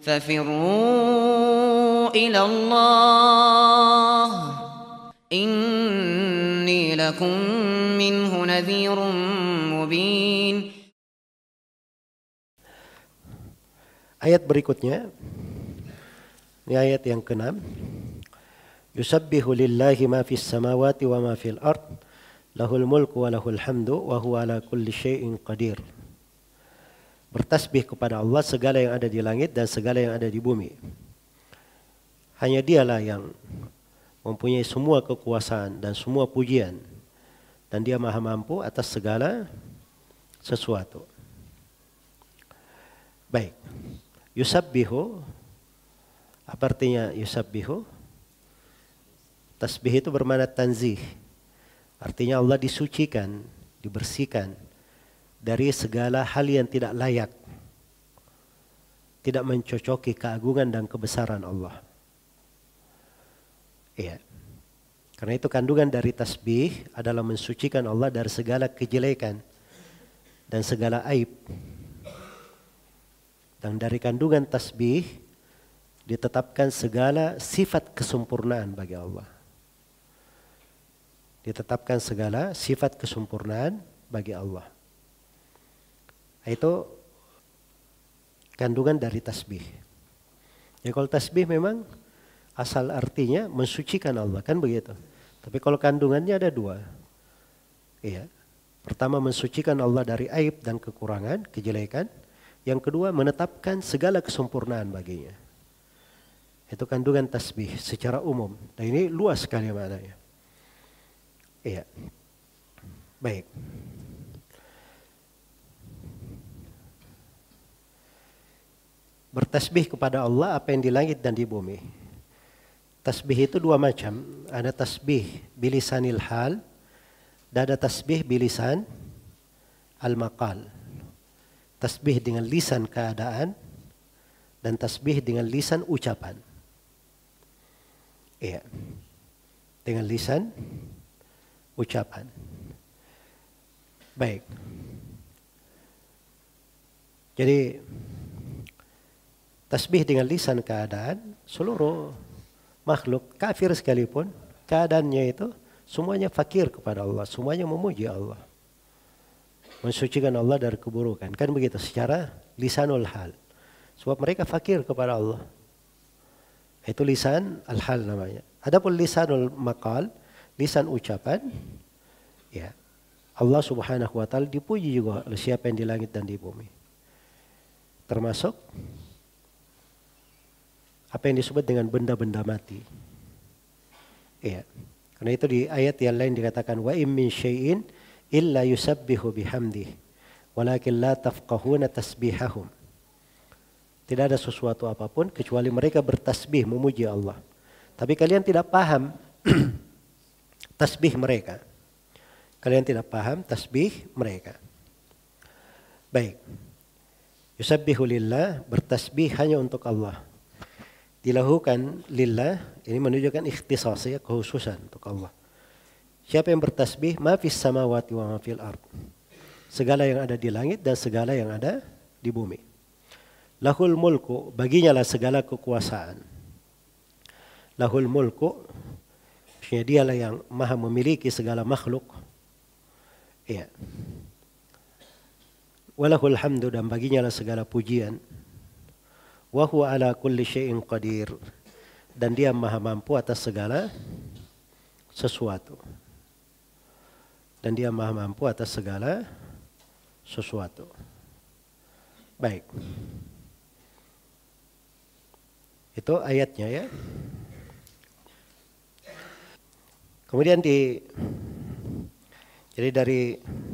ففروا إلى الله إني لكم منه نذير مبين. Ayat berikutnya, ini ayat yang ke-6. Yusabbihu lillahi ma fis samawati wa ma fil ard, lahul mulku wa lahul hamdu wa huwa ala kulli syai'in qadir. Bertasbih kepada Allah segala yang ada di langit dan segala yang ada di bumi. Hanya Dialah yang mempunyai semua kekuasaan dan semua pujian, dan Dia Maha mampu atas segala sesuatu. Baik. Yusabbihu, apa artinya yusabbihu? Tasbih itu bermakna tanzih. Artinya Allah disucikan, dibersihkan dari segala hal yang tidak layak, tidak mencocoki keagungan dan kebesaran Allah. Iya. Karena itu kandungan dari tasbih adalah mensucikan Allah dari segala kejelekan dan segala aib. Dan dari kandungan tasbih ditetapkan segala sifat kesempurnaan bagi Allah. Ditetapkan segala sifat kesempurnaan bagi Allah. Itu kandungan dari tasbih. Ya kalau tasbih memang asal artinya mensucikan Allah, kan begitu. Tapi kalau kandungannya ada dua. Iya. Pertama mensucikan Allah dari aib dan kekurangan, kejelekan. Yang kedua menetapkan segala kesempurnaan baginya. Itu kandungan tasbih secara umum. Dan ini luas sekali maknanya. Iya. Baik. Bertasbih kepada Allah apa yang di langit dan di bumi. Tasbih itu dua macam. Ada tasbih bilisanil hal dan ada tasbih bilisan al-maqal. Tasbih dengan lisan keadaan dan tasbih dengan lisan ucapan. Iya. Dengan lisan ucapan. Baik. Jadi tasbih dengan lisan keadaan, seluruh makhluk kafir sekalipun keadaannya itu semuanya fakir kepada Allah, semuanya memuji Allah. Mensucikan Allah dari keburukan. Kan begitu secara lisanul hal. Sebab mereka fakir kepada Allah. Itu lisan al-hal namanya. Adapun lisanul maqal, lisan ucapan, ya. Allah Subhanahu wa taala dipuji juga oleh siapa yang di langit dan di bumi. Termasuk apa yang disebut dengan benda-benda mati. Ya. Karena itu di ayat yang lain dikatakan wa in min syai'in illa yusabbihu bihamdih walakin la tafqahuna tasbihahum. Tidak ada sesuatu apapun kecuali mereka bertasbih memuji Allah. Tapi kalian tidak paham tasbih mereka. Kalian tidak paham tasbih mereka. Baik. Yusabbihu lillah, bertasbih hanya untuk Allah. Dilakukan lillah, ini menunjukkan ikhtisas, ya, kekhususan untuk Allah. Siapa yang bertasbih? Ma fis samawati wa ma fil ard. Segala yang ada di langit dan segala yang ada di bumi. Lahul mulku, baginya lah segala kekuasaan. Lahul mulku, maksudnya dialah yang maha memiliki segala makhluk. Iya. Walahul hamdu, dan baginya lah segala pujian. Wa huwa ala kulli syai'in qadir, dan Dia maha mampu atas segala sesuatu. Dan Dia maha mampu atas segala sesuatu. Baik. Itu ayatnya, ya. Kemudian jadi dari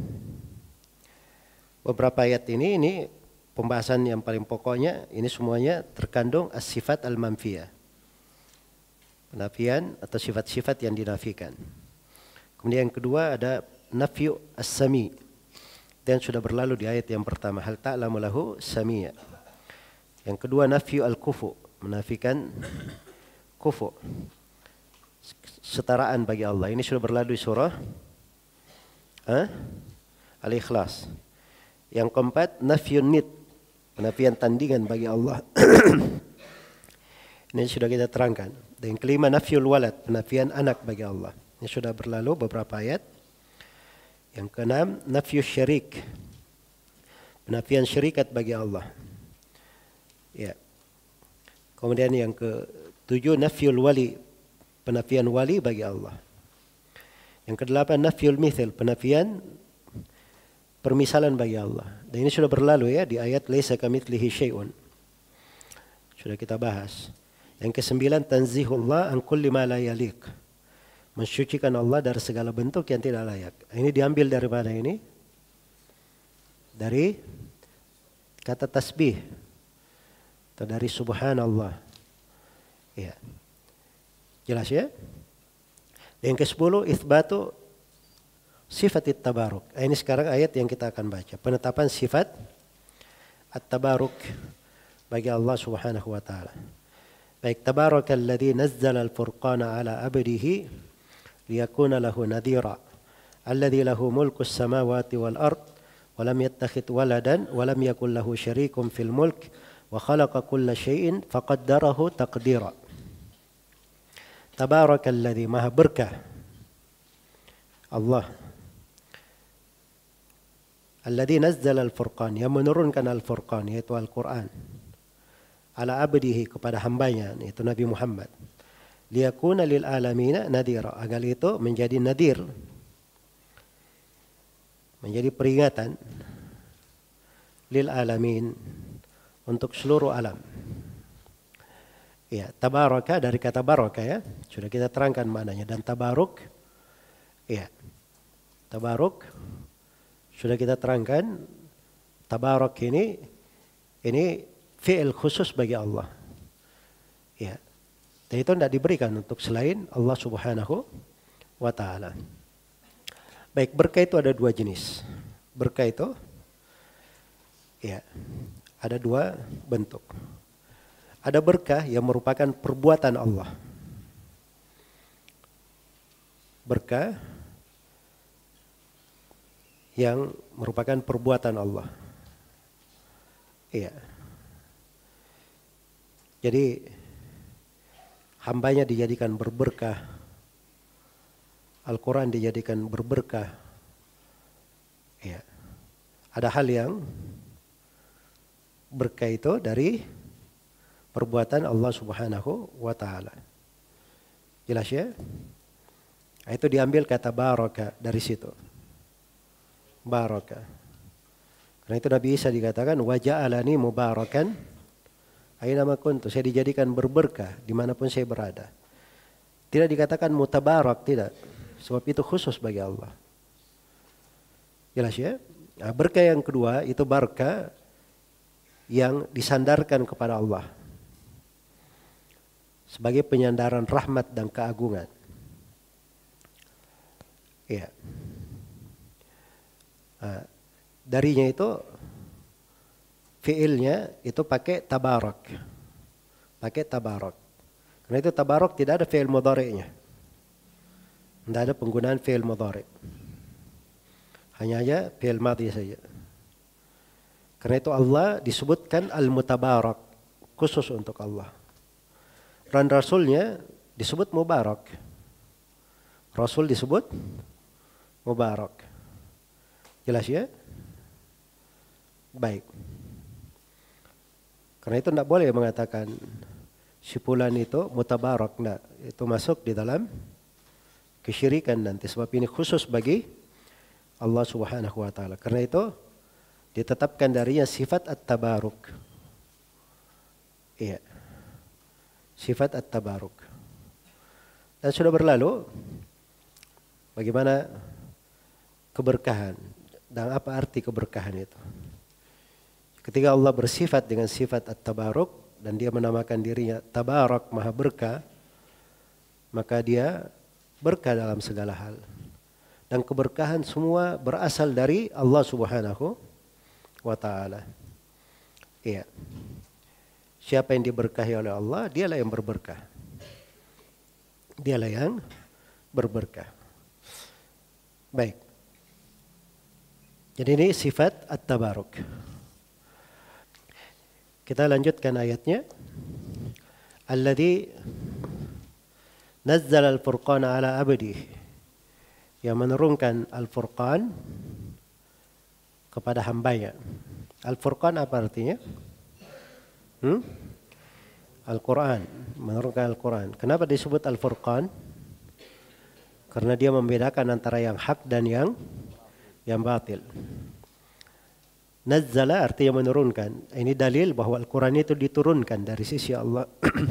beberapa ayat ini pembahasan yang paling pokoknya, ini semuanya terkandung as-sifat al-manfiyah. Penafian atau sifat-sifat yang dinafikan. Kemudian yang kedua ada nafyu as-sami. Dan sudah berlalu di ayat yang pertama, hal ta'lamu lahu samia. Yang kedua nafyu al-kufu, menafikan kufu, setaraan bagi Allah. Ini sudah berlalu di surah Al-Ikhlas. Yang keempat nafyun nid, penafian tandingan bagi Allah. Ini sudah kita terangkan. Dan yang kelima, nafyul walad, penafian anak bagi Allah. Ini sudah berlalu beberapa ayat. Yang keenam, nafyus syirik, penafian syirikat bagi Allah. Ya. Kemudian yang ketujuh, nafyul wali, penafian wali bagi Allah. Yang kedelapan, nafyul mithil, penafian permisalan bagi Allah. Dan ini sudah berlalu ya di ayat laisa kamitslihi syai'un. Sudah kita bahas. Yang kesembilan, tanzihullah an kulli ma la yaliq, mensucikan Allah dari segala bentuk yang tidak layak. Ini diambil dari mana ini? Dari kata tasbih atau dari subhanallah. Ya. Jelas ya? Yang ke-10, itsbatu sifat at-tabaruk. Ini sekarang ayat yang kita akan baca. Penetapan sifat at-tabaruk bagi Allah Subhanahu wa taala. Baik, tabarakalladzi nazzala al-furqana ala abdihi liyakuna lahu nadhira alladzi lahu mulku as-samawati wal ard wa lam yattakhidh waladan wa lam yakul lahu syarikun fil mulk wa khalaqa kulla syai'in faqaddarahu taqdira. Tabarakalladzi, maha berkah Allah, alladzi nazzala al-furqan, yang menurunkan al-furqan yaitu Al-Qur'an, ala abdihi, kepada hambanya yaitu Nabi Muhammad, liyakuna lil alamina nadhira, agar itu menjadi nadir, menjadi peringatan, lil alamin, untuk seluruh alam. Ya, tabaraka dari kata baraka ya, sudah kita terangkan maknanya. Dan tabaruk, ya, tabaruk sudah kita terangkan. Tabaruk ini fi'il khusus bagi Allah. Ya. Dan itu tidak diberikan untuk selain Allah Subhanahu wa taala. Baik, berkah itu ada dua jenis. Berkah itu ya, ada dua bentuk. Ada berkah yang merupakan perbuatan Allah. Berkah yang merupakan perbuatan Allah. Iya. Jadi hambanya dijadikan berberkah, Al-Quran dijadikan berberkah. Ya. Ada hal yang berkah itu dari perbuatan Allah Subhanahu wa taala. Jelas ya? Itu diambil kata baraka dari situ. Baraka. Karena itu Nabi Isa dikatakan wa ja'alani mubarakan aina ma kuntu, saya dijadikan berberkah dimanapun saya berada. Tidak dikatakan mutabarak, tidak. Sebab itu khusus bagi Allah. Jelas ya? Nah, berkah yang kedua itu berkah yang disandarkan kepada Allah sebagai penyandaran rahmat dan keagungan. Ya. Nah, darinya itu fiilnya itu pakai tabarak. Pakai tabarak. Karena itu tabarak tidak ada fiil mudhari'nya. Tidak ada penggunaan fiil mudhari'. Hanya aja fiil madhi saja. Karena itu Allah disebutkan al-mutabarak, khusus untuk Allah. Dan Rasulnya disebut mubarak. Rasul disebut mubarak. Jelas ya? Baik. Karena itu tidak boleh mengatakan si fulan itu mutabarak. Nah, itu masuk di dalam kesyirikan nanti. Sebab ini khusus bagi Allah Subhanahu wa taala. Karena itu ditetapkan darinya sifat at-tabaruk. Iya. Sifat at-tabaruk. Dan sudah berlalu bagaimana keberkahan dan apa arti keberkahan itu. Ketika Allah bersifat dengan sifat at-tabaruk dan dia menamakan dirinya tabarak, maha berkah, maka dia berkah dalam segala hal. Dan keberkahan semua berasal dari Allah Subhanahu wa taala. Iya. Siapa yang diberkahi oleh Allah, dialah yang berberkah. Dialah yang berberkah. Baik. Jadi ini sifat at-tabaruk. Kita lanjutkan ayatnya. Alladzi nazzala al-furqana ala abdihi, yang menurunkan Al-Furqan kepada hambanya. Al-Furqan apa artinya? Al-Quran, menurunkan Al-Quran. Kenapa disebut Al-Furqan? Karena dia membedakan antara yang hak dan yang batil. Nazzala artinya menurunkan. Ini dalil bahwa Al-Quran itu diturunkan dari sisi Allah.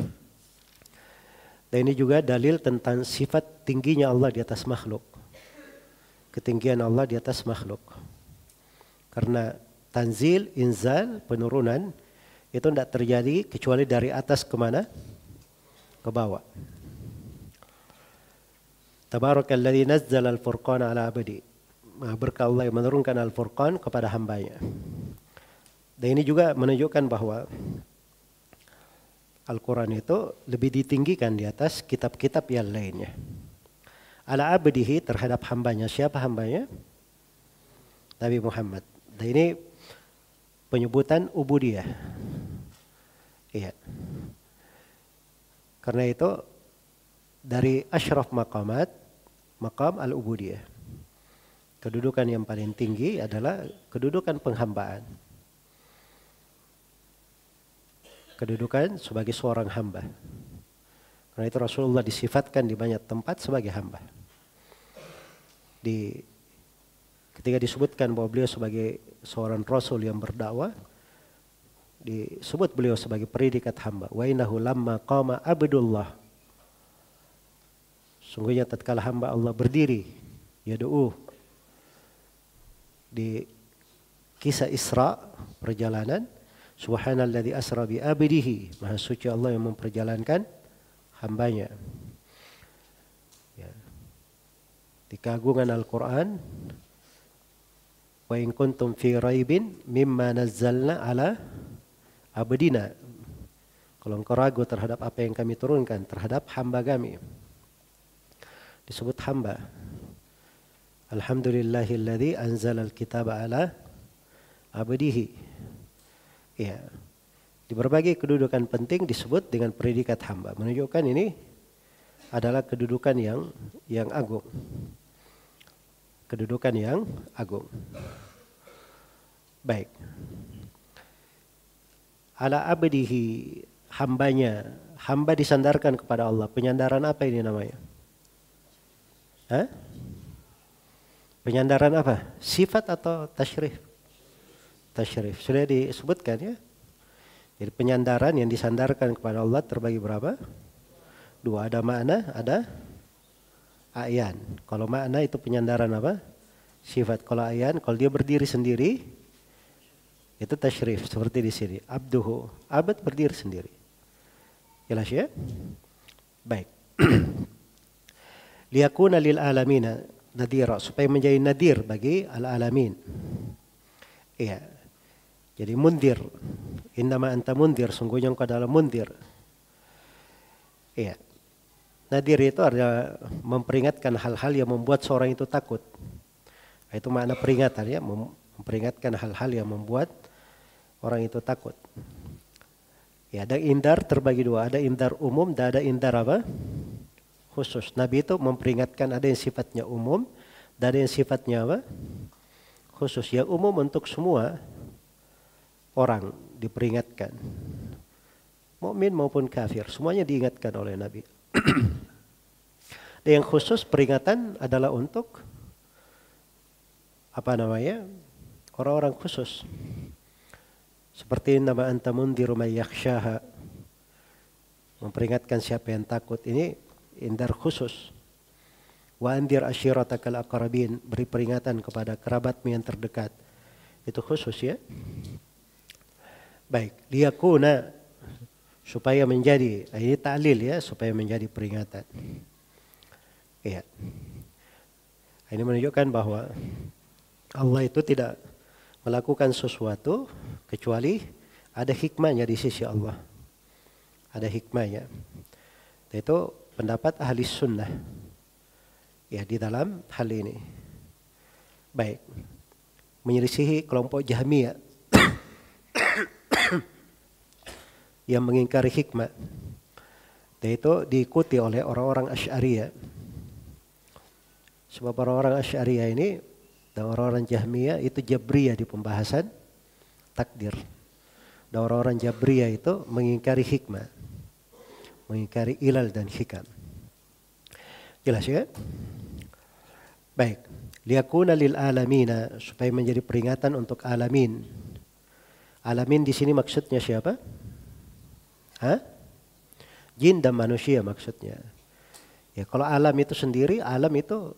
Dan ini juga dalil tentang sifat tingginya Allah di atas makhluk. Ketinggian Allah di atas makhluk. Karena tanzil, inzal, penurunan itu tidak terjadi kecuali dari atas kemana? Ke bawah. Tabarakalladzi nazzala al-furqana ala abdi. Berkah Allah yang menurunkan Al-Furqan kepada hambanya. Dan ini juga menunjukkan bahwa Al-Quran itu lebih ditinggikan di atas kitab-kitab yang lainnya. Ala abdihi, terhadap hambanya. Siapa hambanya? Nabi Muhammad. Dan ini penyebutan ubudiyah. Iya. Karena itu dari asyraf maqamat, maqam al-ubudiyah. Kedudukan yang paling tinggi adalah kedudukan penghambaan. Kedudukan sebagai seorang hamba. Karena itu Rasulullah disifatkan di banyak tempat sebagai hamba. Ketika disebutkan bahwa beliau sebagai seorang Rasul yang berdakwah, disebut beliau sebagai predikat hamba. Wa innahu lamma qama abdullah. Sungguhnya tatkala hamba Allah berdiri, yad'u. Di kisah Isra, perjalanan, subhanalladzi asra bi abdihi, maha suci Allah yang memperjalankan hambanya. Ya. Di keagungan Al-Quran, wa in kuntum fi raibin mimma nazzalna ala abdina. Kalau engkau ragu terhadap apa yang kami turunkan terhadap hamba kami, disebut hamba. Alhamdulillahilladzi anzalal kitaba ala abdihi. Ya. Di berbagai kedudukan penting disebut dengan predikat hamba. Menunjukkan ini adalah kedudukan yang agung. Kedudukan yang agung. Baik. Ala abdihi, hambanya. Hamba disandarkan kepada Allah. Penyandaran apa ini namanya? Hah? Penyandaran apa? Sifat atau tasyrif? Tasyrif. Sudah disebutkan ya. Jadi penyandaran yang disandarkan kepada Allah terbagi berapa? Dua. Ada makna, ada ayan. Kalau makna itu penyandaran apa? Sifat. Kalau ayan, kalau dia berdiri sendiri, itu tasyrif. Seperti di sini. Abduhu. Abad berdiri sendiri. Jelas ya? Baik. Liyakuna lil alamina nadira, supaya menjadi nadir bagi al-alamin. Iya. Jadi mundir. Innama anta mundir, sungguhnya engkau adalah mundir. Iya. Nadir itu adalah memperingatkan hal-hal yang membuat seorang itu takut. Itu makna peringatan ya, memperingatkan hal-hal yang membuat orang itu takut. Ya, ada indar terbagi dua, ada indar umum dan ada indar apa? Khusus. Nabi itu memperingatkan, ada yang sifatnya umum dan ada yang sifatnya apa? Khusus. Yang umum untuk semua orang diperingatkan. Mukmin maupun kafir, semuanya diingatkan oleh Nabi. Dan yang khusus peringatan adalah untuk apa namanya? Orang-orang khusus. Seperti nama anta mundiru may yakhshaha. Memperingatkan siapa yang takut. Ini indar khusus. Wa andir ashiratakal aqrabin, beri peringatan kepada kerabatmu yang terdekat. Itu khusus ya. Baik, liyakuna, supaya menjadi, ini ta'lil ya, supaya menjadi peringatan. Iya. Ini menunjukkan bahwa Allah itu tidak melakukan sesuatu kecuali ada hikmahnya di sisi Allah. Ada hikmahnya. Itu pendapat ahli sunnah ya di dalam hal ini. Baik, menyelisihi kelompok Jahmiyah. yang mengingkari hikmah. Dan itu diikuti oleh orang-orang Asy'ariyah. Sebab orang-orang Asy'ariyah ini dan orang-orang Jahmiyah itu Jabriyah di pembahasan takdir. Dan orang-orang Jabriyah itu mengingkari hikmah, mengingkari ilal dan hikam. Jelas ya? Baik. Liyakuna lil alamina, supaya menjadi peringatan untuk alamin. Alamin di sini maksudnya siapa? Jin dan manusia maksudnya. Ya, kalau alam itu sendiri, alam itu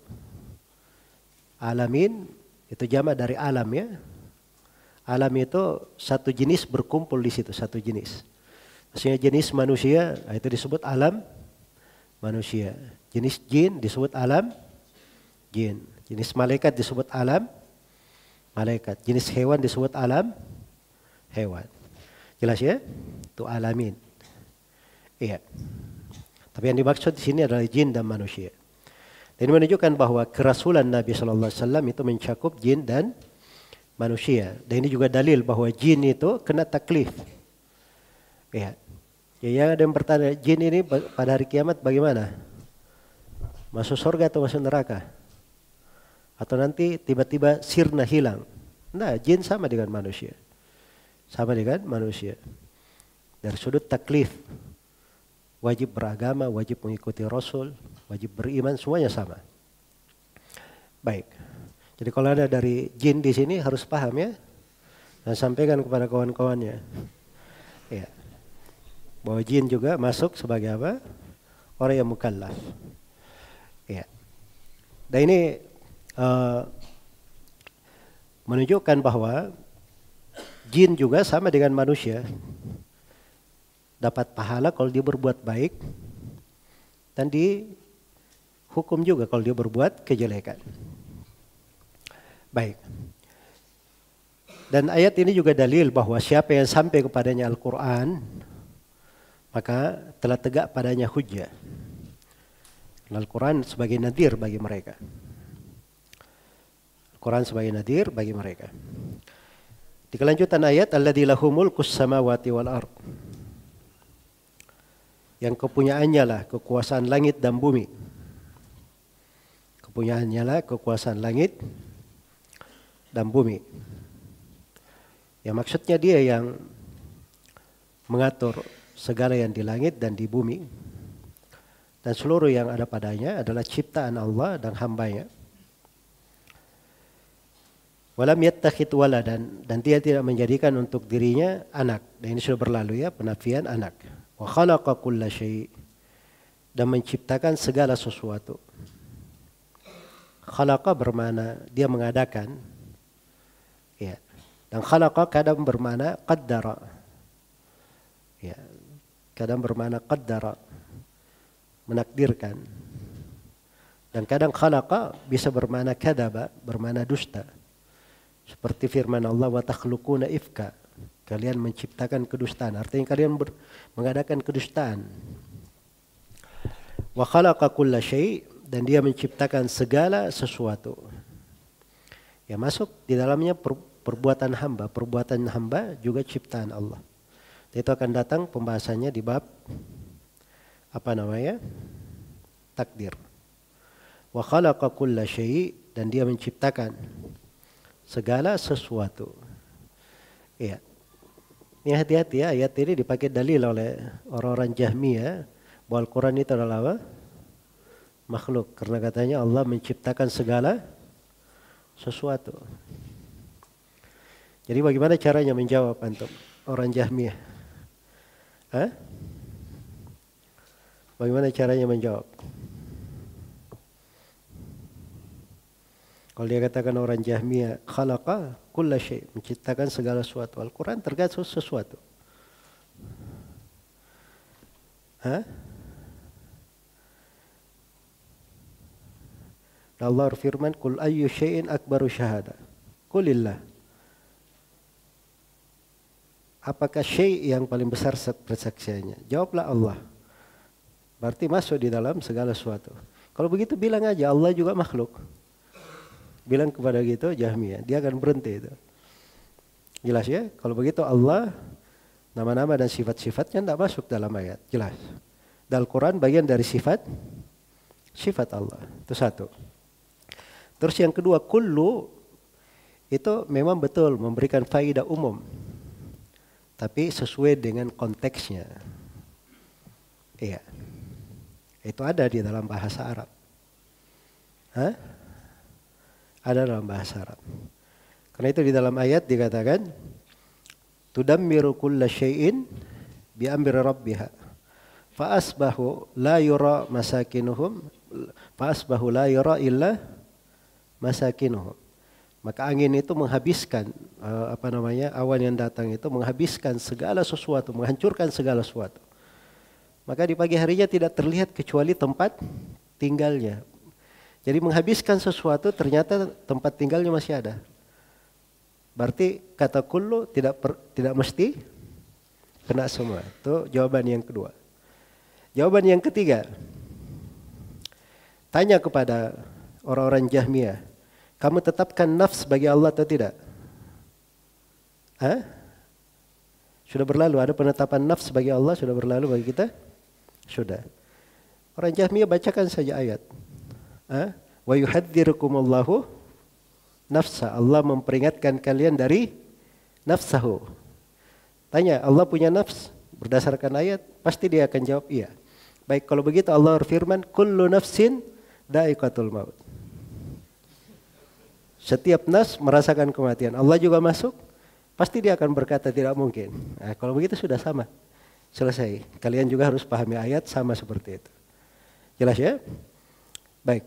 alamin itu jamak dari alam ya. Alam itu satu jenis berkumpul di situ, satu jenis. Maksudnya jenis manusia itu disebut alam manusia. Jenis jin disebut alam jin. Jenis malaikat disebut alam malaikat. Jenis hewan disebut alam hewan. Jelas ya? Itu alamin. Iya. Tapi yang dimaksud di sini adalah jin dan manusia. Dan ini menunjukkan bahwa kerasulan Nabi Shallallahu Alaihi Wasallam itu mencakup jin dan manusia. Dan ini juga dalil bahwa jin itu kena taklif. Iya. Ya, yang ada yang bertanya, jin ini pada hari kiamat bagaimana? Masuk surga atau masuk neraka? Atau nanti tiba-tiba sirna hilang? Nah, jin sama dengan manusia. Sama dengan manusia. Dari sudut taklif, wajib beragama, wajib mengikuti Rasul, wajib beriman, semuanya sama. Baik. Jadi kalau ada dari jin di sini harus paham ya. Dan sampaikan kepada kawan-kawannya. Ya. Bahwa jin juga masuk sebagai apa? Orang yang mukallaf. Ya. Dan ini menunjukkan bahwa jin juga sama dengan manusia. Dapat pahala kalau dia berbuat baik. Dan dihukum juga kalau dia berbuat kejelekan. Baik. Dan ayat ini juga dalil bahwa siapa yang sampai kepadanya Al-Quran, maka telah tegak padanya hujjah. Al-Quran sebagai nadhir bagi mereka. Al-Quran sebagai nadhir bagi mereka. Di kelanjutan ayat, alladzi lahu mulkus samawati wal ard. Yang kepunyaannya lah kekuasaan langit dan bumi. Kepunyaannya lah kekuasaan langit dan bumi. Ya maksudnya dia yang mengatur segala yang di langit dan di bumi. Dan seluruh yang ada padanya adalah ciptaan Allah dan hambanya. Walam yattakhid waladan, dan dia tidak menjadikan untuk dirinya anak. Dan ini sudah berlalu ya, penafian anak. Wa khalaqa kulla syai', dan menciptakan segala sesuatu. Khalaqa bermakna dia mengadakan. Ya. Dan khalaqa kadang bermakna qaddara. Ya. Kadang bermakna qaddara, menakdirkan. Dan kadang khalaqa bisa bermakna kadaba, bermakna dusta. Seperti firman Allah, wa takhluquna ifka, kalian menciptakan kedustaan. Artinya kalian mengadakan kedustaan. Wa khalaqa kulla syai', dan dia menciptakan segala sesuatu. Ya masuk di dalamnya perbuatan hamba. Perbuatan hamba juga ciptaan Allah. Itu akan datang pembahasannya di bab takdir. Wa khalaqa kulla syai', dan dia menciptakan segala sesuatu. Ya. Ini hati-hati ya, ayat ini dipakai dalil oleh orang-orang Jahmiyah bahwa Al-Quran itu adalah apa? Makhluk. Karena katanya Allah menciptakan segala sesuatu. Jadi bagaimana caranya menjawab antum orang Jahmiyah? Bagaimana caranya menjawab? Kalau dia katakan orang Jahmiyah, khalaqa kulla syai', menciptakan segala sesuatu. Al-Quran tergantung sesuatu. Allah berfirman, kul ayyu syai'in akbaru syahada. Kulillah. Apakah syai' yang paling besar persaksiannya? Jawablah Allah. Berarti masuk di dalam segala sesuatu. Kalau begitu bilang aja Allah juga makhluk. Bilang kepada gitu Jahmiyah, dia akan berhenti itu. Jelas ya? Kalau begitu Allah Nama-nama dan sifat-sifatnya tidak masuk dalam ayat, jelas. Dan Al-Quran bagian dari sifat Allah. Itu satu. Terus yang kedua, kullu itu memang betul memberikan faidah umum. Tapi sesuai dengan konteksnya. Iya. Itu ada di dalam bahasa Arab. Hah? Ada dalam bahasa Arab. Karena itu di dalam ayat dikatakan tudammiru kulla syai'in bi amri rabbiha fa asbahu la yura masakinuhum fa asbahu la yura illa masakinuhum. Maka angin itu menghabiskan awan yang datang itu menghabiskan segala sesuatu, menghancurkan segala sesuatu. Maka di pagi harinya tidak terlihat kecuali tempat tinggalnya. Jadi menghabiskan sesuatu ternyata tempat tinggalnya masih ada. Berarti kata kullu tidak mesti kena semua. Itu jawaban yang kedua. Jawaban yang ketiga. Tanya kepada orang-orang Jahmiyah, kamu tetapkan nafs bagi Allah atau tidak? Hah? Sudah berlalu, ada penetapan nafs bagi Allah, sudah berlalu bagi kita? Sudah. Orang Jahmiyah bacakan saja ayat. Wa yuhadzirukumullahu nafsa. Allah memperingatkan kalian dari nafsahu. Tanya, Allah punya nafs? Berdasarkan ayat, pasti dia akan jawab iya. Baik, kalau begitu Allah berfirman, kullu nafsin da'iqatul maut. Setiap nafs merasakan kematian. Allah juga masuk, pasti dia akan berkata tidak mungkin. Nah, kalau begitu sudah sama. Selesai. Kalian juga harus pahami ayat sama seperti itu. Jelas ya? Baik.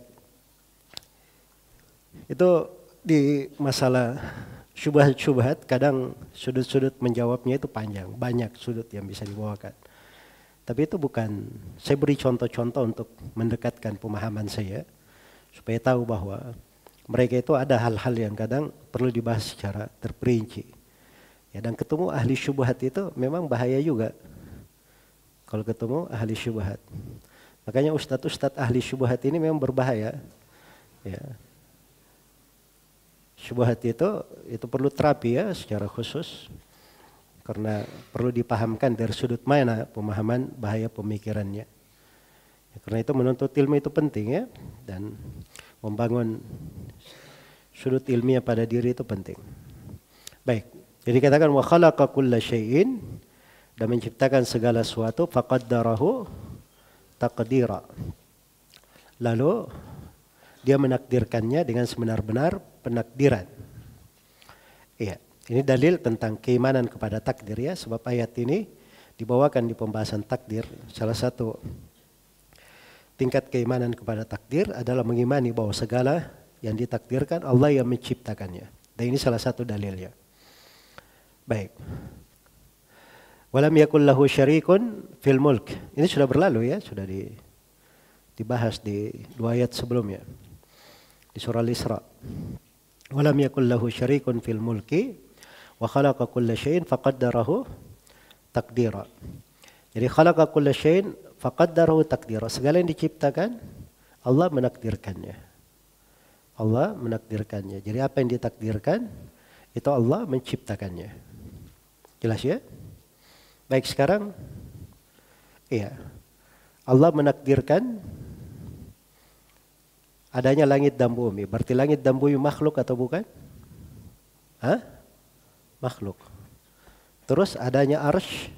Itu di masalah syubhat-syubhat kadang sudut-sudut menjawabnya itu panjang. Banyak sudut yang bisa dibawakan. Tapi itu bukan, saya beri contoh-contoh untuk mendekatkan pemahaman saya. Supaya tahu bahwa mereka itu ada hal-hal yang kadang perlu dibahas secara terperinci. Ya, dan ketemu ahli syubhat itu memang bahaya juga. Kalau ketemu ahli syubhat. Makanya ustadz-ustadz ahli syubhat ini memang berbahaya. Ya. Syubhat itu perlu terapi ya secara khusus. Karena perlu dipahamkan dari sudut mana pemahaman bahaya pemikirannya. Ya, karena itu menuntut ilmu itu penting ya. Dan membangun sudut ilmiah pada diri itu penting. Baik. Jadi katakan wa khalaqa kulla syai'in dan menciptakan segala sesuatu faqaddarahu taqdira. Lalu dia menakdirkannya dengan sebenar-benar penakdiran. Iya, ini dalil tentang keimanan kepada takdir ya, sebab ayat ini dibawakan di pembahasan takdir. Salah satu tingkat keimanan kepada takdir adalah mengimani bahwa segala yang ditakdirkan Allah yang menciptakannya. Dan ini salah satu dalilnya. Baik. Walam yakul lahu syarikun fil mulk. Ini sudah berlalu ya, sudah dibahas di 2 ayat sebelumnya. Di surah Al-Isra. Walam yakul lahu syarikun fil mulki wa khalaqa kulla syai'in faqaddarahu taqdira. Jadi khalaqa kulla syai'in faqaddarahu taqdira. Segala yang diciptakan Allah menakdirkannya. Allah menakdirkannya. Jadi apa yang ditakdirkan itu Allah menciptakannya. Jelas ya? Baik, sekarang iya. Allah menakdirkan adanya langit dan bumi. Berarti langit dan bumi makhluk atau bukan? Hah? Makhluk. Terus adanya arsy.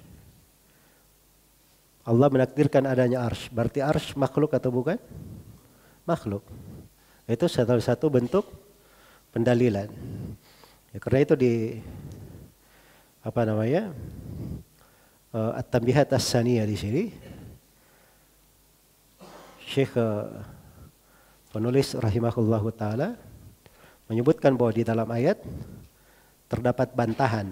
Allah menakdirkan adanya arsy. Berarti arsy makhluk atau bukan? Makhluk. Itu salah satu bentuk pendalilan. Ya, karena itu di At-Tanbihat As-Saniyah di sini Syekh penulis rahimahullahu taala menyebutkan bahwa di dalam ayat terdapat bantahan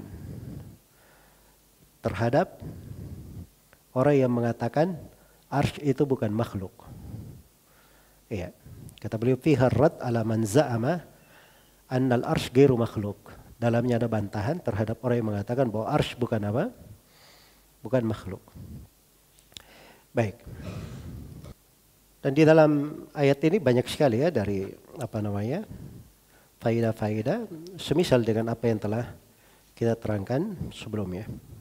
terhadap orang yang mengatakan arsy itu bukan makhluk. Iya, kata beliau fiha rad ala man za'ama annal arsy ghairu makhluk. Dalamnya ada bantahan terhadap orang yang mengatakan bahwa arsy bukan apa? Bukan makhluk. Baik. Dan di dalam ayat ini banyak sekali ya dari faidah-faidah semisal dengan apa yang telah kita terangkan sebelumnya.